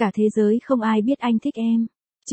Cả thế giới không ai biết anh thích em.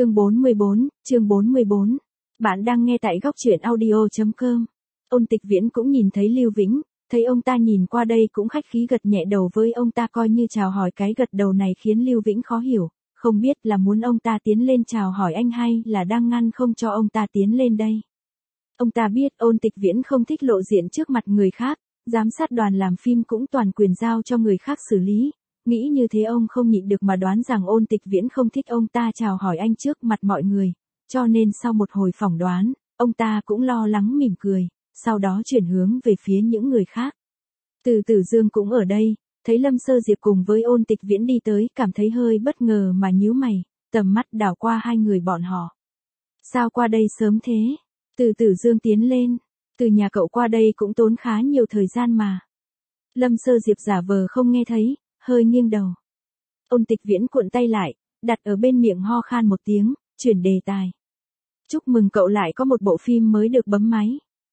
Chương 44. Bạn đang nghe tại góc truyện audio.com. Ôn Tịch Viễn cũng nhìn thấy Lưu Vĩnh, thấy ông ta nhìn qua đây cũng khách khí gật nhẹ đầu với ông ta coi như chào hỏi. Cái gật đầu này khiến Lưu Vĩnh khó hiểu, không biết là muốn ông ta tiến lên chào hỏi anh hay là đang ngăn không cho ông ta tiến lên đây. Ông ta biết Ôn Tịch Viễn không thích lộ diện trước mặt người khác, giám sát đoàn làm phim cũng toàn quyền giao cho người khác xử lý. Nghĩ như thế ông không nhịn được mà đoán rằng Ôn Tịch Viễn không thích ông ta chào hỏi anh trước mặt mọi người, cho nên sau một hồi phỏng đoán, ông ta cũng lo lắng mỉm cười, sau đó chuyển hướng về phía những người khác. Từ Tử Dương cũng ở đây, thấy Lâm Sơ Diệp cùng với Ôn Tịch Viễn đi tới cảm thấy hơi bất ngờ mà nhíu mày, tầm mắt đảo qua hai người bọn họ. Sao qua đây sớm thế? Từ Tử Dương tiến lên, từ nhà cậu qua đây cũng tốn khá nhiều thời gian mà. Lâm Sơ Diệp giả vờ không nghe thấy, hơi nghiêng đầu. Ôn Tịch Viễn cuộn tay lại, đặt ở bên miệng ho khan một tiếng, chuyển đề tài. Chúc mừng cậu lại có một bộ phim mới được bấm máy.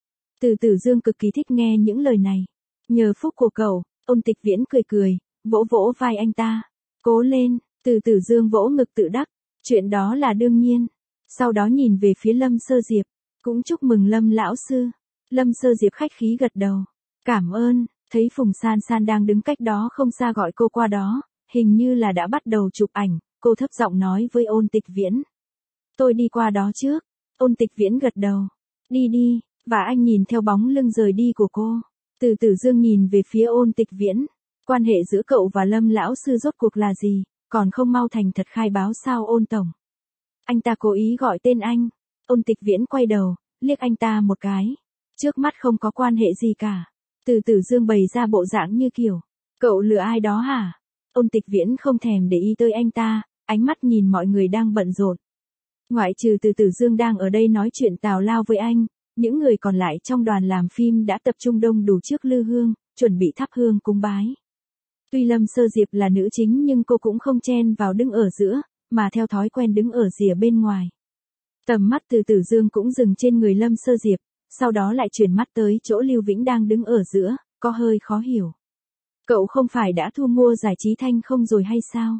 Từ Tử Dương cực kỳ thích nghe những lời này. Nhờ phúc của cậu, Ôn Tịch Viễn cười cười, vỗ vỗ vai anh ta. Cố lên, Từ Tử Dương vỗ ngực tự đắc, chuyện đó là đương nhiên. Sau đó nhìn về phía Lâm Sơ Diệp, cũng chúc mừng Lâm lão sư. Lâm Sơ Diệp khách khí gật đầu. Cảm ơn. Thấy Phùng San San đang đứng cách đó không xa gọi cô qua đó, hình như là đã bắt đầu chụp ảnh, cô thấp giọng nói với Ôn Tịch Viễn. Tôi đi qua đó trước. Ôn Tịch Viễn gật đầu. Đi đi, và anh nhìn theo bóng lưng rời đi của cô. Từ Tử Dương nhìn về phía Ôn Tịch Viễn. Quan hệ giữa cậu và Lâm lão sư rốt cuộc là gì, còn không mau thành thật khai báo sao Ôn tổng. Anh ta cố ý gọi tên anh. Ôn Tịch Viễn quay đầu, liếc anh ta một cái. Trước mắt không có quan hệ gì cả. Từ Tử Dương bày ra bộ dạng như kiểu, cậu lừa ai đó hả? Ôn Tịch Viễn không thèm để ý tới anh ta, ánh mắt nhìn mọi người đang bận rộn. Ngoại trừ Từ Tử Dương đang ở đây nói chuyện tào lao với anh, những người còn lại trong đoàn làm phim đã tập trung đông đủ trước lư hương, chuẩn bị thắp hương cúng bái. Tuy Lâm Sơ Diệp là nữ chính nhưng cô cũng không chen vào đứng ở giữa, mà theo thói quen đứng ở rìa bên ngoài. Tầm mắt Từ Tử Dương cũng dừng trên người Lâm Sơ Diệp, sau đó lại chuyển mắt tới chỗ Lưu Vĩnh đang đứng ở giữa, có hơi khó hiểu. Cậu không phải đã thu mua giải trí thanh không rồi hay sao?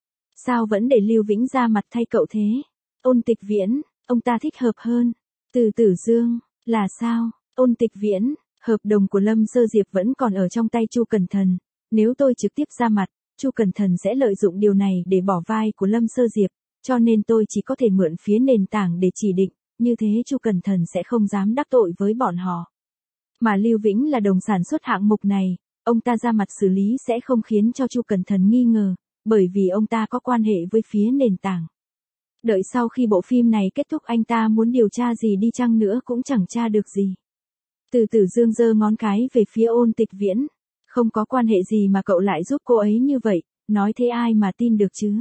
Sao vẫn để Lưu Vĩnh ra mặt thay cậu thế? Ôn Tịch Viễn, ông ta thích hợp hơn. Từ Tử Dương, là sao? Ôn Tịch Viễn, hợp đồng của Lâm Sơ Diệp vẫn còn ở trong tay Chu Cẩn Thần. Nếu tôi trực tiếp ra mặt, Chu Cẩn Thần sẽ lợi dụng điều này để bỏ vai của Lâm Sơ Diệp, cho nên tôi chỉ có thể mượn phía nền tảng để chỉ định. Như thế Chu Cẩn Thần sẽ không dám đắc tội với bọn họ. Mà Lưu Vĩnh là đồng sản xuất hạng mục này, ông ta ra mặt xử lý sẽ không khiến cho Chu Cẩn Thần nghi ngờ, bởi vì ông ta có quan hệ với phía nền tảng. Đợi sau khi bộ phim này kết thúc anh ta muốn điều tra gì đi chăng nữa cũng chẳng tra được gì. Từ Tử Dương giơ ngón cái về phía Ôn Tịch Viễn. Không có quan hệ gì mà cậu lại giúp cô ấy như vậy, nói thế ai mà tin được chứ?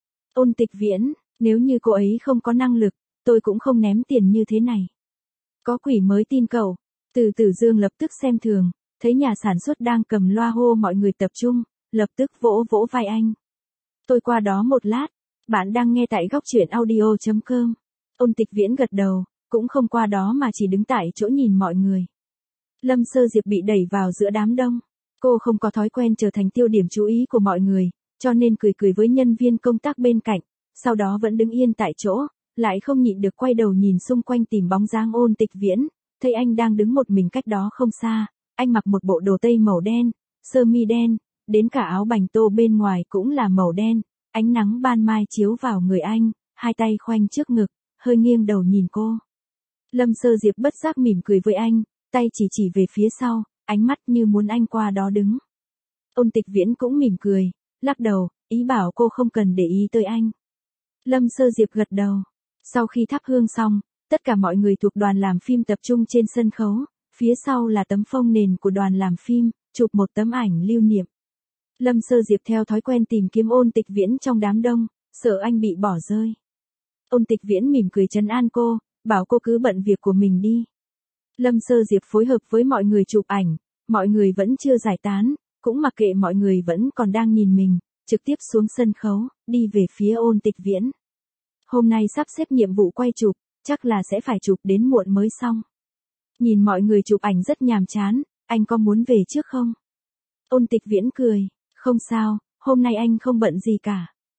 Ôn Tịch Viễn, nếu như cô ấy không có năng lực, tôi cũng không ném tiền như thế này. Có quỷ mới tin cậu. Từ Tử Dương lập tức xem thường, thấy nhà sản xuất đang cầm loa hô mọi người tập trung, lập tức vỗ vỗ vai anh. Tôi qua đó một lát, bạn đang nghe tại góc truyện audio.com. Ôn Tịch Viễn gật đầu, cũng không qua đó mà chỉ đứng tại chỗ nhìn mọi người. Lâm Sơ Diệp bị đẩy vào giữa đám đông. Cô không có thói quen trở thành tiêu điểm chú ý của mọi người, cho nên cười cười với nhân viên công tác bên cạnh, sau đó vẫn đứng yên tại chỗ. Lại không nhịn được quay đầu nhìn xung quanh tìm bóng dáng Ôn Tịch Viễn, thấy anh đang đứng một mình cách đó không xa, anh mặc một bộ đồ tây màu đen, sơ mi đen, đến cả áo bành tô bên ngoài cũng là màu đen, ánh nắng ban mai chiếu vào người anh, hai tay khoanh trước ngực, hơi nghiêng đầu nhìn cô. Lâm Sơ Diệp bất giác mỉm cười với anh, tay chỉ về phía sau, ánh mắt như muốn anh qua đó đứng. Ôn Tịch Viễn cũng mỉm cười, lắc đầu, ý bảo cô không cần để ý tới anh. Lâm Sơ Diệp gật đầu. Sau khi thắp hương xong, tất cả mọi người thuộc đoàn làm phim tập trung trên sân khấu, phía sau là tấm phông nền của đoàn làm phim, chụp một tấm ảnh lưu niệm. Lâm Sơ Diệp theo thói quen tìm kiếm Ôn Tịch Viễn trong đám đông, sợ anh bị bỏ rơi. Ôn Tịch Viễn mỉm cười trấn an cô, bảo cô cứ bận việc của mình đi. Lâm Sơ Diệp phối hợp với mọi người chụp ảnh, mọi người vẫn chưa giải tán, cũng mặc kệ mọi người vẫn còn đang nhìn mình, trực tiếp xuống sân khấu, đi về phía Ôn Tịch Viễn. Hôm nay sắp xếp nhiệm vụ quay chụp, chắc là sẽ phải chụp đến muộn mới xong. Nhìn mọi người chụp ảnh rất nhàm chán, anh có muốn về trước không? Ôn Tịch Viễn cười, không sao, hôm nay anh không bận gì cả.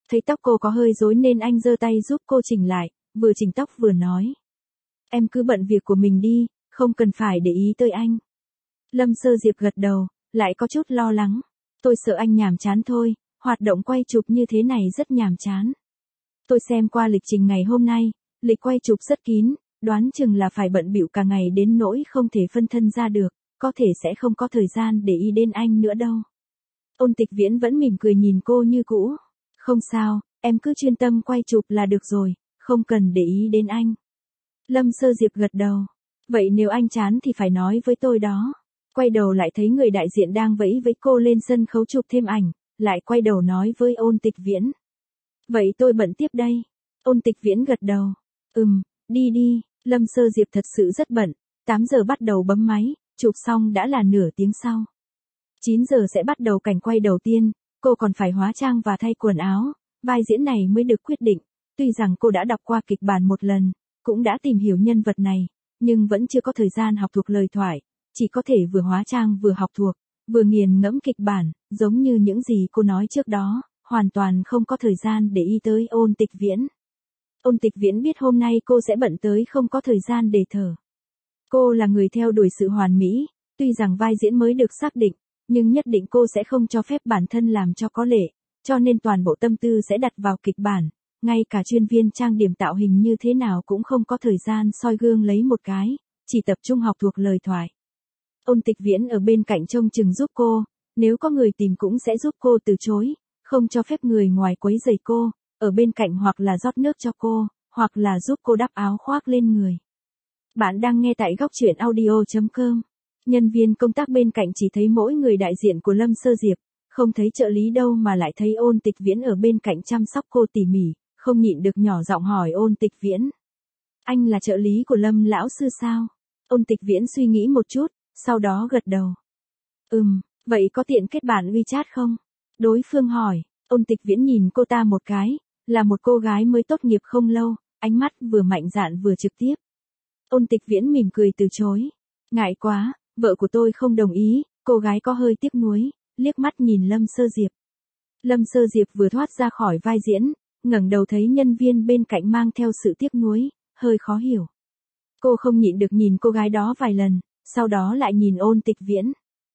Thấy tóc cô có hơi rối nên anh giơ tay giúp cô chỉnh lại, vừa chỉnh tóc vừa nói. Em cứ bận việc của mình đi, không cần phải để ý tới anh. Lâm Sơ Diệp gật đầu, lại có chút lo lắng. Tôi sợ anh nhàm chán thôi, hoạt động quay chụp như thế này rất nhàm chán. Tôi xem qua lịch trình ngày hôm nay, lịch quay chụp rất kín, đoán chừng là phải bận bịu cả ngày đến nỗi không thể phân thân ra được, có thể sẽ không có thời gian để ý đến anh nữa đâu. Ôn Tịch Viễn vẫn mỉm cười nhìn cô như cũ. Không sao, em cứ chuyên tâm quay chụp là được rồi, không cần để ý đến anh. Lâm Sơ Diệp gật đầu. Vậy nếu anh chán thì phải nói với tôi đó. Quay đầu lại thấy người đại diện đang vẫy với cô lên sân khấu chụp thêm ảnh, lại quay đầu nói với Ôn Tịch Viễn. Vậy tôi bận tiếp đây. Ôn Tịch Viễn gật đầu. Đi đi. Lâm Sơ Diệp thật sự rất bận. 8 giờ bắt đầu bấm máy, chụp xong đã là nửa tiếng sau. 9 giờ sẽ bắt đầu cảnh quay đầu tiên, cô còn phải hóa trang và thay quần áo, vai diễn này mới được quyết định. Tuy rằng cô đã đọc qua kịch bản một lần, cũng đã tìm hiểu nhân vật này, nhưng vẫn chưa có thời gian học thuộc lời thoại, chỉ có thể vừa hóa trang vừa học thuộc, vừa nghiền ngẫm kịch bản, giống như những gì cô nói trước đó, hoàn toàn không có thời gian để ý tới Ôn Tịch Viễn. Ôn Tịch Viễn biết hôm nay cô sẽ bận tới không có thời gian để thở. Cô là người theo đuổi sự hoàn mỹ, tuy rằng vai diễn mới được xác định, nhưng nhất định cô sẽ không cho phép bản thân làm cho có lệ, cho nên toàn bộ tâm tư sẽ đặt vào kịch bản, ngay cả chuyên viên trang điểm tạo hình như thế nào cũng không có thời gian soi gương lấy một cái, chỉ tập trung học thuộc lời thoại. Ôn Tịch Viễn ở bên cạnh trông chừng giúp cô, nếu có người tìm cũng sẽ giúp cô từ chối, không cho phép người ngoài quấy rầy cô, ở bên cạnh hoặc là rót nước cho cô, hoặc là giúp cô đắp áo khoác lên người. Bạn đang nghe tại góc truyện audio.com. Nhân viên công tác bên cạnh chỉ thấy mỗi người đại diện của Lâm Sơ Diệp, không thấy trợ lý đâu mà lại thấy Ôn Tịch Viễn ở bên cạnh chăm sóc cô tỉ mỉ, không nhịn được nhỏ giọng hỏi Ôn Tịch Viễn. Anh là trợ lý của Lâm lão sư sao? Ôn Tịch Viễn suy nghĩ một chút, sau đó gật đầu. Vậy có tiện kết bạn WeChat không? Đối phương hỏi. Ôn Tịch Viễn nhìn cô ta một cái, là một cô gái mới tốt nghiệp không lâu, ánh mắt vừa mạnh dạn vừa trực tiếp. Ôn Tịch Viễn mỉm cười từ chối. Ngại quá, vợ của tôi không đồng ý, cô gái có hơi tiếc nuối, liếc mắt nhìn Lâm Sơ Diệp. Lâm Sơ Diệp vừa thoát ra khỏi vai diễn, ngẩng đầu thấy nhân viên bên cạnh mang theo sự tiếc nuối, hơi khó hiểu. Cô không nhịn được nhìn cô gái đó vài lần, sau đó lại nhìn Ôn Tịch Viễn.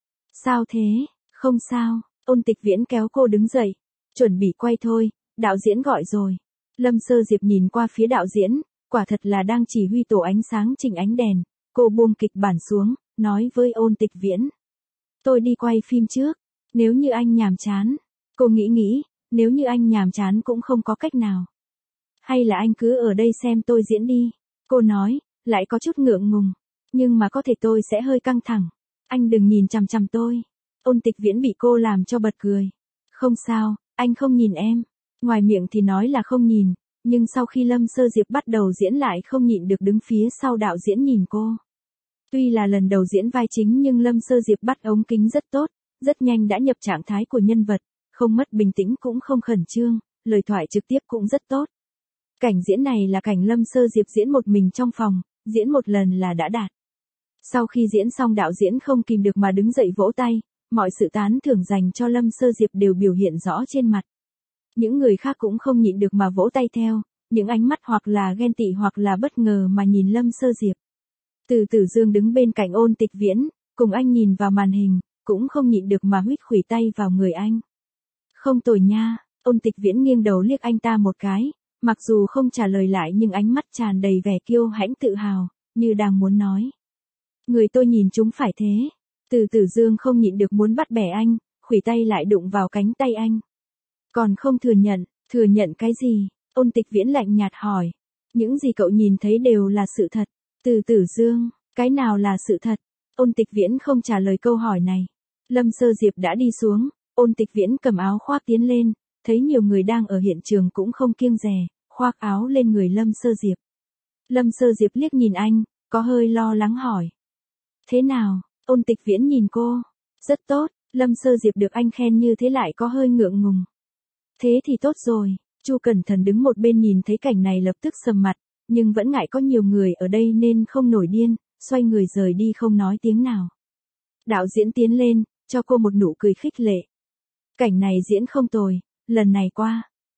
Sao thế? Không sao. Ôn Tịch Viễn kéo cô đứng dậy. Chuẩn bị quay thôi, đạo diễn gọi rồi. Lâm Sơ Diệp nhìn qua phía đạo diễn, quả thật là đang chỉ huy tổ ánh sáng chỉnh ánh đèn. Cô buông kịch bản xuống, nói với Ôn Tịch Viễn. Tôi đi quay phim trước, nếu như anh nhàm chán. Cô nghĩ, nếu như anh nhàm chán cũng không có cách nào. Hay là anh cứ ở đây xem tôi diễn đi. Cô nói, lại có chút ngượng ngùng. Nhưng mà có thể tôi sẽ hơi căng thẳng. Anh đừng nhìn chằm chằm tôi. Ôn Tịch Viễn bị cô làm cho bật cười. Không sao, anh không nhìn em. Ngoài miệng thì nói là không nhìn, nhưng sau khi Lâm Sơ Diệp bắt đầu diễn lại không nhịn được đứng phía sau đạo diễn nhìn cô. Tuy là lần đầu diễn vai chính nhưng Lâm Sơ Diệp bắt ống kính rất tốt, rất nhanh đã nhập trạng thái của nhân vật, không mất bình tĩnh cũng không khẩn trương, lời thoại trực tiếp cũng rất tốt. Cảnh diễn này là cảnh Lâm Sơ Diệp diễn một mình trong phòng, diễn một lần là đã đạt. Sau khi diễn xong đạo diễn không kìm được mà đứng dậy vỗ tay, mọi sự tán thưởng dành cho Lâm Sơ Diệp đều biểu hiện rõ trên mặt. Những người khác cũng không nhịn được mà vỗ tay theo, những ánh mắt hoặc là ghen tị hoặc là bất ngờ mà nhìn Lâm Sơ Diệp. Từ Tử Dương đứng bên cạnh Ôn Tịch Viễn, cùng anh nhìn vào màn hình, cũng không nhịn được mà huýt khuỷu tay vào người anh. Không tồi nha, Ôn Tịch Viễn nghiêng đầu liếc anh ta một cái, mặc dù không trả lời lại nhưng ánh mắt tràn đầy vẻ kiêu hãnh tự hào, như đang muốn nói. Người tôi nhìn chúng phải thế. Từ Tử Dương không nhịn được muốn bắt bẻ anh, khuỷu tay lại đụng vào cánh tay anh. Còn không thừa nhận cái gì? Ôn Tịch Viễn lạnh nhạt hỏi. Những gì cậu nhìn thấy đều là sự thật. Từ Tử Dương, cái nào là sự thật? Ôn Tịch Viễn không trả lời câu hỏi này. Lâm Sơ Diệp đã đi xuống, Ôn Tịch Viễn cầm áo khoác tiến lên, thấy nhiều người đang ở hiện trường cũng không kiêng dè, khoác áo lên người Lâm Sơ Diệp. Lâm Sơ Diệp liếc nhìn anh, có hơi lo lắng hỏi. Thế nào? Ôn Tịch Viễn nhìn cô. Rất tốt, Lâm Sơ Diệp được anh khen như thế lại có hơi ngượng ngùng. Thế thì tốt rồi, Chu Cẩn Thần đứng một bên nhìn thấy cảnh này lập tức sầm mặt, nhưng vẫn ngại có nhiều người ở đây nên không nổi điên, xoay người rời đi không nói tiếng nào. Đạo diễn tiến lên, cho cô một nụ cười khích lệ. Cảnh này diễn không tồi, lần này qua.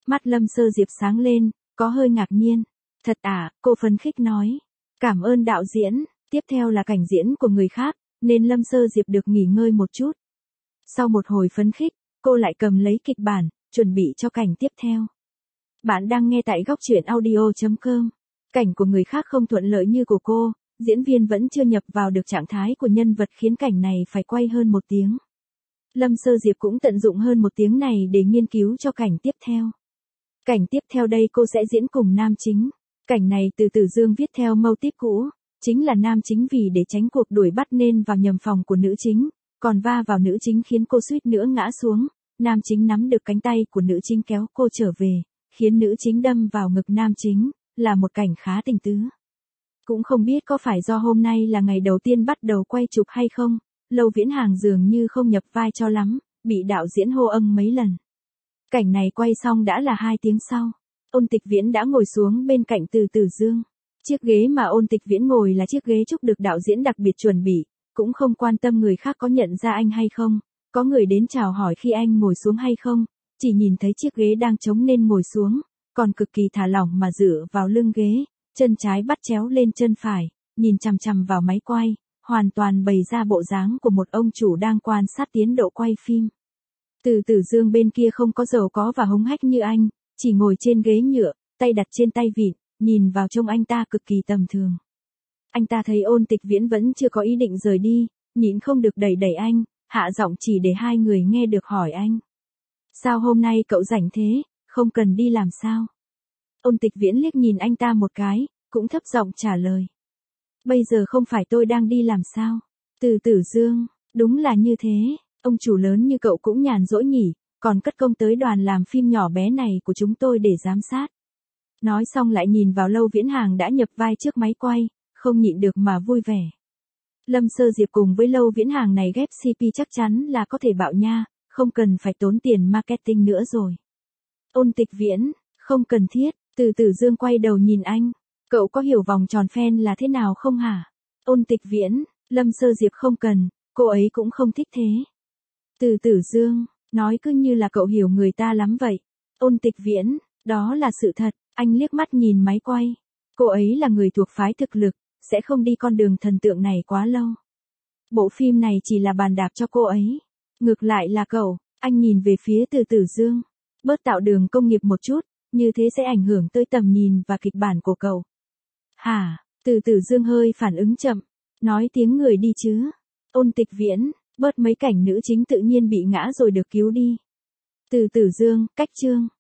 Mắt Lâm Sơ Diệp sáng lên, có hơi ngạc nhiên. Thật à, cô phấn khích nói. Cảm ơn đạo diễn, tiếp theo là cảnh diễn của người khác, nên Lâm Sơ Diệp được nghỉ ngơi một chút. Sau một hồi phấn khích, cô lại cầm lấy kịch bản, chuẩn bị cho cảnh tiếp theo. Bạn đang nghe tại góc truyện audio.com. Cảnh của người khác không thuận lợi như của cô, diễn viên vẫn chưa nhập vào được trạng thái của nhân vật khiến cảnh này phải quay hơn 1 tiếng. Lâm Sơ Diệp cũng tận dụng hơn 1 tiếng này để nghiên cứu cho cảnh tiếp theo. Cảnh tiếp theo đây cô sẽ diễn cùng nam chính. Cảnh này từ Tử Dương viết theo mâu típ cũ, chính là nam chính vì để tránh cuộc đuổi bắt nên vào nhầm phòng của nữ chính, còn va vào nữ chính khiến cô suýt nữa ngã xuống. Nam chính nắm được cánh tay của nữ chính kéo cô trở về, khiến nữ chính đâm vào ngực nam chính, là một cảnh khá tình tứ. Cũng không biết có phải do hôm nay là ngày đầu tiên bắt đầu quay chụp hay không, Lâu Viễn Hàng dường như không nhập vai cho lắm, bị đạo diễn hô âm mấy lần. Cảnh này quay xong đã là 2 tiếng sau. Ôn Tịch Viễn đã ngồi xuống bên cạnh Từ Tử Dương. Chiếc ghế mà Ôn Tịch Viễn ngồi là chiếc ghế Trúc được đạo diễn đặc biệt chuẩn bị, cũng không quan tâm người khác có nhận ra anh hay không, có người đến chào hỏi khi anh ngồi xuống hay không, chỉ nhìn thấy chiếc ghế đang trống nên ngồi xuống, còn cực kỳ thả lỏng mà dựa vào lưng ghế, chân trái bắt chéo lên chân phải, nhìn chằm chằm vào máy quay, hoàn toàn bày ra bộ dáng của một ông chủ đang quan sát tiến độ quay phim. Từ Tử Dương bên kia không có giàu có và hống hách như anh, chỉ ngồi trên ghế nhựa, tay đặt trên tay vịn, nhìn vào trông anh ta cực kỳ tầm thường. Anh ta thấy Ôn Tịch Viễn vẫn chưa có ý định rời đi, nhịn không được đẩy đẩy anh, hạ giọng chỉ để 2 người nghe được hỏi anh. Sao hôm nay cậu rảnh thế, không cần đi làm sao? Ôn Tịch Viễn liếc nhìn anh ta một cái, cũng thấp giọng trả lời. Bây giờ không phải tôi đang đi làm sao? Từ Tử Dương, đúng là như thế, ông chủ lớn như cậu cũng nhàn rỗi nhỉ, còn cất công tới đoàn làm phim nhỏ bé này của chúng tôi để giám sát. Nói xong lại nhìn vào Lâu Viễn Hàng đã nhập vai trước máy quay, không nhịn được mà vui vẻ. Lâm Sơ Diệp cùng với Lâu Viễn Hàng này ghép CP chắc chắn là có thể bạo nha, không cần phải tốn tiền marketing nữa rồi. Ôn Tịch Viễn, không cần thiết, Từ Tử Dương quay đầu nhìn anh. Cậu có hiểu vòng tròn fan là thế nào không hả? Ôn Tịch Viễn, Lâm Sơ Diệp không cần, cô ấy cũng không thích thế. Từ Tử Dương, nói cứ như là cậu hiểu người ta lắm vậy. Ôn Tịch Viễn, đó là sự thật, anh liếc mắt nhìn máy quay. Cô ấy là người thuộc phái thực lực, sẽ không đi con đường thần tượng này quá lâu. Bộ phim này chỉ là bàn đạp cho cô ấy. Ngược lại là cậu, anh nhìn về phía Từ Tử Dương. Bớt tạo đường công nghiệp một chút, như thế sẽ ảnh hưởng tới tầm nhìn và kịch bản của cậu. Hả, Từ Tử Dương hơi phản ứng chậm, nói tiếng người đi chứ. Ôn Tịch Viễn, bớt mấy cảnh nữ chính tự nhiên bị ngã rồi được cứu đi. Từ Tử Dương, cách chương.